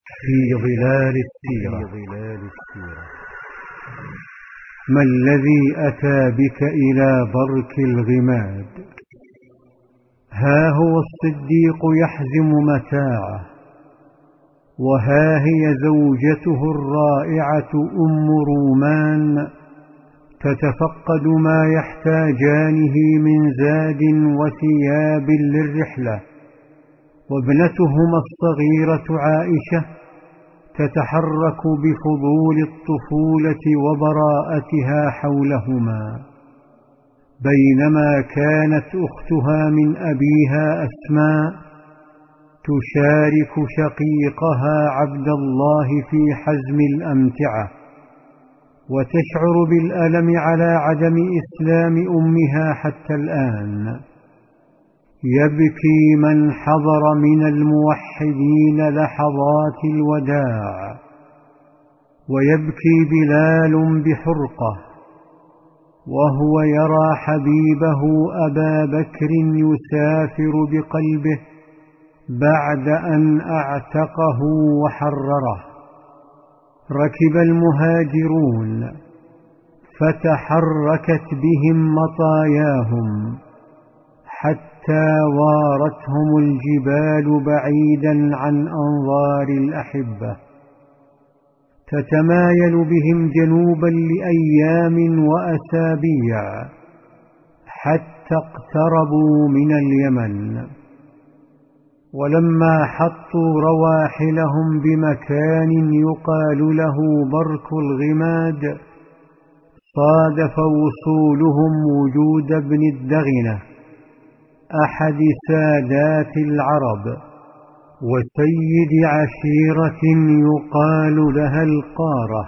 في ظلال السيرة. ما الذي أتى بك إلى برك الغماد؟ ها هو الصديق يحزم متاعه، وها هي زوجته الرائعة أم رومان تتفقد ما يحتاجانه من زاد وثياب للرحلة، وابنتهما الصغيرة عائشة تتحرك بفضول الطفولة وبراءتها حولهما، بينما كانت أختها من أبيها أسماء تشارك شقيقها عبد الله في حزم الأمتعة، وتشعر بالألم على عدم إسلام أمها حتى الآن. يبكي من حضر من الموحدين لحظات الوداع، ويبكي بلال بحرقة وهو يرى حبيبه أبا بكر يسافر بقلبه بعد أن أعتقه وحرره. ركب المهاجرون فتحركت بهم مطاياهم حتى وارتهم الجبال بعيدا عن أنظار الأحبة، تتمايل بهم جنوبا لأيام وأسابيع حتى اقتربوا من اليمن. ولما حطوا رواحلهم بمكان يقال له برك الغماد، صادف وصولهم وجود ابن الدغنة أحد سادات العرب وسيد عشيرة يقال لها القارة.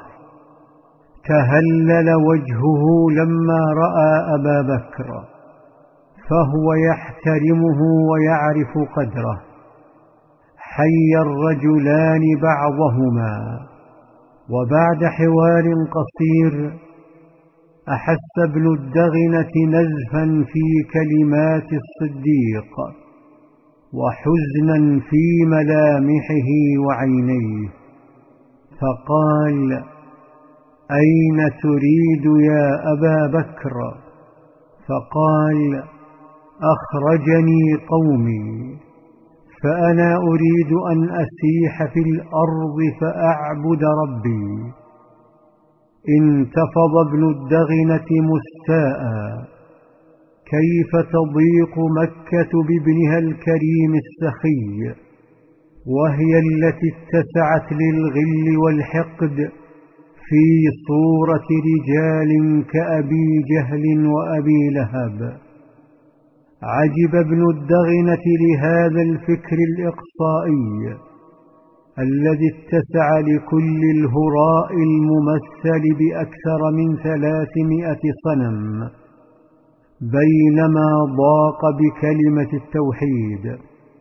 تهلل وجهه لما رأى أبا بكر، فهو يحترمه ويعرف قدره. حيا الرجلان بعضهما، وبعد حوار قصير أحس ابن الدغنة نزفا في كلمات الصديق وحزنا في ملامحه وعينيه، فقال: أين تريد يا أبا بكر؟ فقال: أخرجني قومي، فأنا أريد أن أسيح في الأرض فأعبد ربي. انتفض ابن الدغنة مستاء: كيف تضيق مكة بابنها الكريم السخي، وهي التي اتسعت للغل والحقد في صورة رجال كأبي جهل وأبي لهب. عجب ابن الدغنة لهذا الفكر الإقصائي الذي اتسع لكل الهراء الممثل بأكثر من 300 صنم، بينما ضاق بكلمة التوحيد.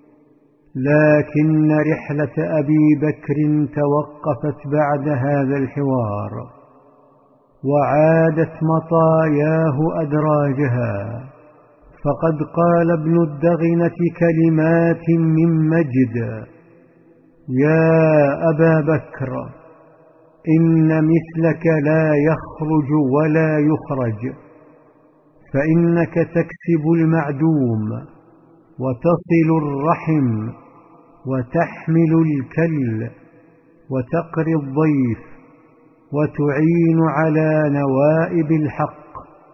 لكن رحلة أبي بكر توقفت بعد هذا الحوار، وعادت مطاياه أدراجها، فقد قال ابن الدغنة كلمات من مجد: يا أبا بكر، إن مثلك لا يخرج ولا يخرج، فإنك تكسب المعدوم وتصل الرحم وتحمل الكل وتقري الضيف وتعين على نوائب الحق،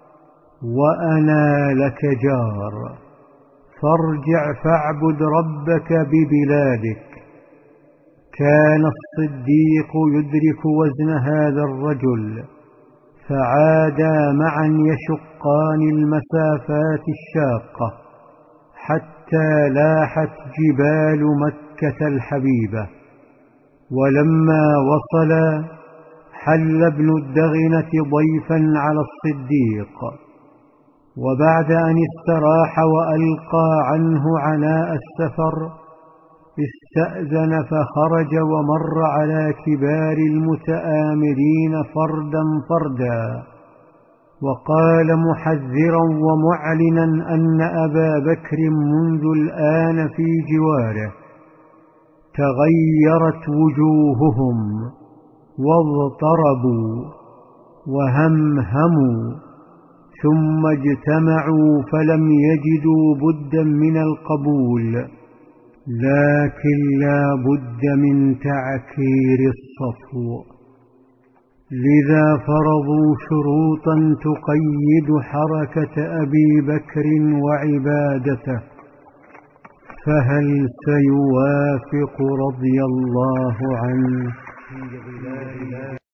وأنا لك جار، فارجع فاعبد ربك ببلادك. كان الصديق يدرك وزن هذا الرجل، فعادا معا يشقان المسافات الشاقة حتى لاحت جبال مكة الحبيبة. ولما وصلا حل ابن الدغنة ضيفا على الصديق، وبعد أن استراح وألقى عنه عناء السفر استأذن فخرج، ومر على كبار المتآمرين فردا فردا، وقال محذرا ومعلنا أن أبا بكر منذ الآن في جواره. تغيرت وجوههم واضطربوا وهمهموا، ثم اجتمعوا فلم يجدوا بدا من القبول، لكن لا بد من تعكير الصفو. لذا فرضوا شروطا تقيد حركة أبي بكر وعبادته، فهل سيوافق رضي الله عنه؟